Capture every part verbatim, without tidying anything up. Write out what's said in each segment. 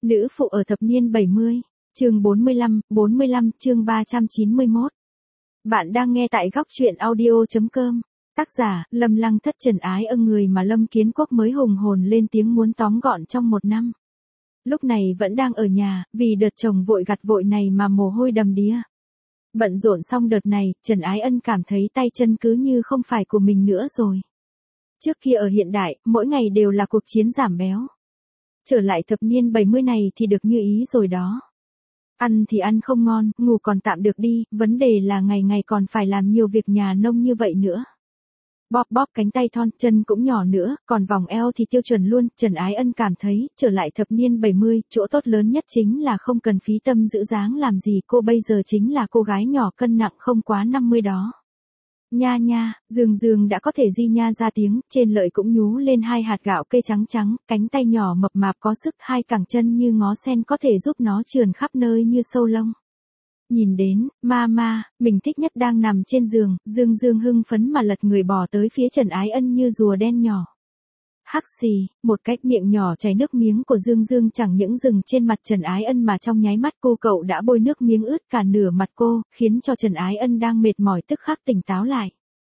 Nữ phụ ở thập niên bảy mươi, chương bốn mươi lăm, bốn mươi lăm, chương ba trăm chín mươi mốt. Bạn đang nghe tại góc truyện audio chấm com. Tác giả, Lâm Lăng Thất Trần Ái Ân, người mà Lâm Kiến Quốc mới hùng hồn lên tiếng muốn tóm gọn trong một năm. Lúc này vẫn đang ở nhà, vì đợt chồng vội gặt vội này mà mồ hôi đầm đìa. Bận rộn xong đợt này, Trần Ái Ân cảm thấy tay chân cứ như không phải của mình nữa rồi. Trước kia ở hiện đại, mỗi ngày đều là cuộc chiến giảm béo. Trở lại thập niên bảy mươi này thì được như ý rồi đó. Ăn thì ăn không ngon, ngủ còn tạm được đi, vấn đề là ngày ngày còn phải làm nhiều việc nhà nông như vậy nữa. Bóp bóp cánh tay thon, chân cũng nhỏ nữa, còn vòng eo thì tiêu chuẩn luôn. Trần Ái Ân cảm thấy, trở lại thập niên bảy mươi, chỗ tốt lớn nhất chính là không cần phí tâm giữ dáng làm gì. Cô bây giờ chính là cô gái nhỏ cân nặng không quá năm mươi đó. Nha nha, Dương Dương đã có thể di nha ra tiếng, trên lợi cũng nhú lên hai hạt gạo kê trắng trắng, cánh tay nhỏ mập mạp có sức, hai cẳng chân như ngó sen có thể giúp nó trườn khắp nơi như sâu lông. Nhìn đến, Mama, mình thích nhất đang nằm trên giường, Dương Dương hưng phấn mà lật người bò tới phía Trần Ái Ân như rùa đen nhỏ. Hắc xì, một cái miệng nhỏ chảy nước miếng của Dương Dương chẳng những dừng trên mặt Trần Ái Ân mà trong nháy mắt cô cậu đã bôi nước miếng ướt cả nửa mặt cô, khiến cho Trần Ái Ân đang mệt mỏi tức khắc tỉnh táo lại.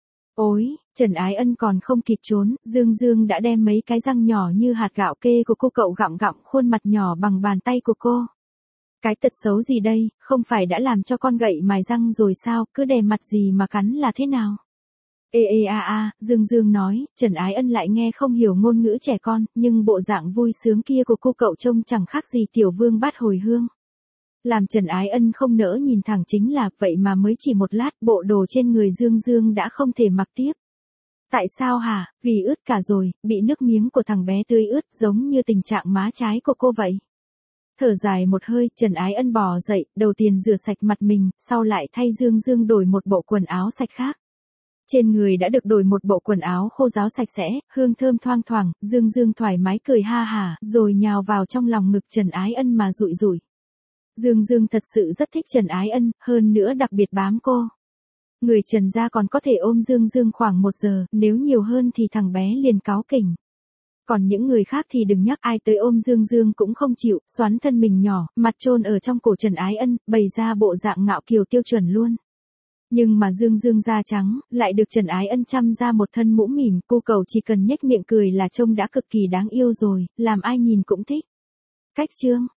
Ôi, Trần Ái Ân còn không kịp trốn, Dương Dương đã đem mấy cái răng nhỏ như hạt gạo kê của cô cậu gặm gặm khuôn mặt nhỏ bằng bàn tay của cô. Cái tật xấu gì đây, không phải đã làm cho con gậy mài răng rồi sao, cứ đè mặt gì mà cắn là thế nào? Ê ê a a, Dương Dương nói, Trần Ái Ân lại nghe không hiểu ngôn ngữ trẻ con, nhưng bộ dạng vui sướng kia của cô cậu trông chẳng khác gì tiểu vương bát hồi hương. Làm Trần Ái Ân không nỡ nhìn thẳng chính là, vậy mà mới chỉ một lát, bộ đồ trên người Dương Dương đã không thể mặc tiếp. Tại sao hả, vì ướt cả rồi, bị nước miếng của thằng bé tươi ướt giống như tình trạng má trái của cô vậy. Thở dài một hơi, Trần Ái Ân bò dậy, đầu tiên rửa sạch mặt mình, sau lại thay Dương Dương đổi một bộ quần áo sạch khác. Trên người đã được đổi một bộ quần áo khô ráo sạch sẽ, hương thơm thoang thoảng, Dương Dương thoải mái cười ha hả, rồi nhào vào trong lòng ngực Trần Ái Ân mà rụi rụi. Dương Dương thật sự rất thích Trần Ái Ân, hơn nữa đặc biệt bám cô. Người Trần gia còn có thể ôm Dương Dương khoảng một giờ, nếu nhiều hơn thì thằng bé liền cáu kỉnh. Còn những người khác thì đừng nhắc, ai tới ôm Dương Dương cũng không chịu, xoắn thân mình nhỏ, mặt chôn ở trong cổ Trần Ái Ân, bày ra bộ dạng ngạo kiều tiêu chuẩn luôn. Nhưng mà Dương Dương da trắng, lại được Trần Ái Ân chăm ra một thân mũm mỉm, cô cậu chỉ cần nhếch miệng cười là trông đã cực kỳ đáng yêu rồi, làm ai nhìn cũng thích. Cách chương,